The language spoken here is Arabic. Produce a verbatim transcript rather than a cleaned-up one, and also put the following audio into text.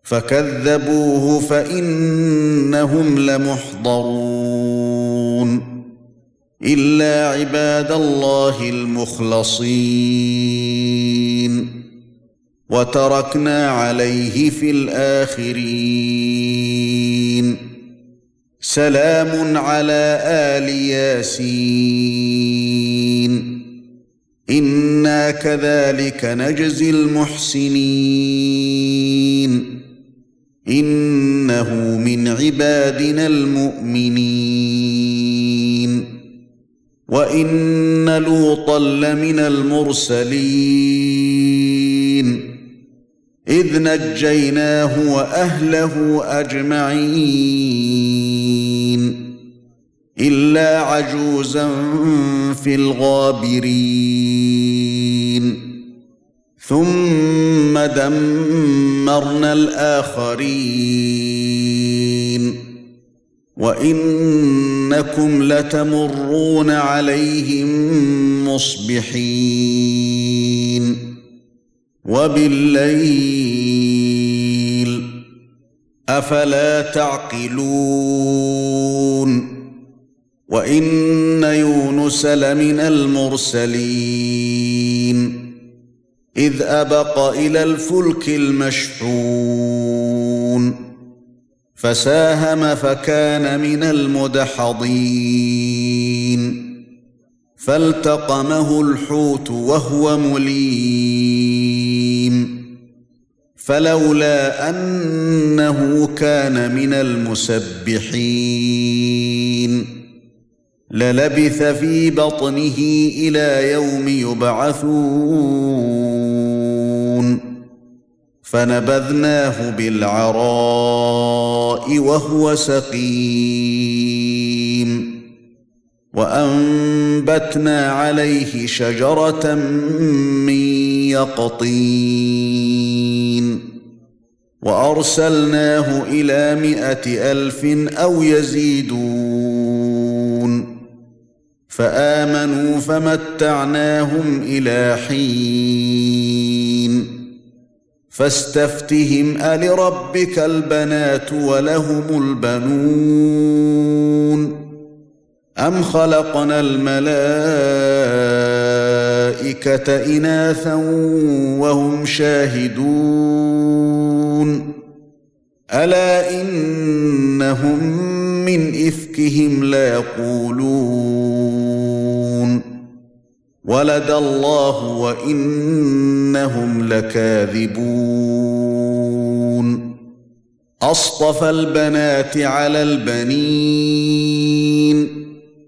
فكذبوه فإنهم لمحضرون إلا عباد الله المخلصين وتركنا عليه في الآخرين سلام على آل ياسين إنا كذلك نجزي المحسنين إنه من عبادنا المؤمنين وإن لوطا لمن المرسلين إذ نجيناه وأهله أجمعين إلا عجوزا في الغابرين ثم دمرنا الآخرين وإنكم لتمرون عليهم مصبحين وبالليل أفلا تعقلون وإن يونس لمن المرسلين إذ أبق إلى الفلك المشحون فساهم فكان من المدحضين فالتقمه الحوت وهو مليم فلولا أنه كان من المسبحين للبث في بطنه إلى يوم يبعثون فنبذناه بالعراء وهو سقيم وأنبتنا عليه شجرة من يقطين وأرسلناه إلى مائة ألف أو يزيدون فآمنوا فمتعناهم إلى حين فاستفتهم ألربك البنات ولهم البنون أم خلقنا الملائكة إناثا وهم شاهدون ألا إنهم من إفكهم ليقولون ولد الله وإنهم لكاذبون أصطفى البنات على البنين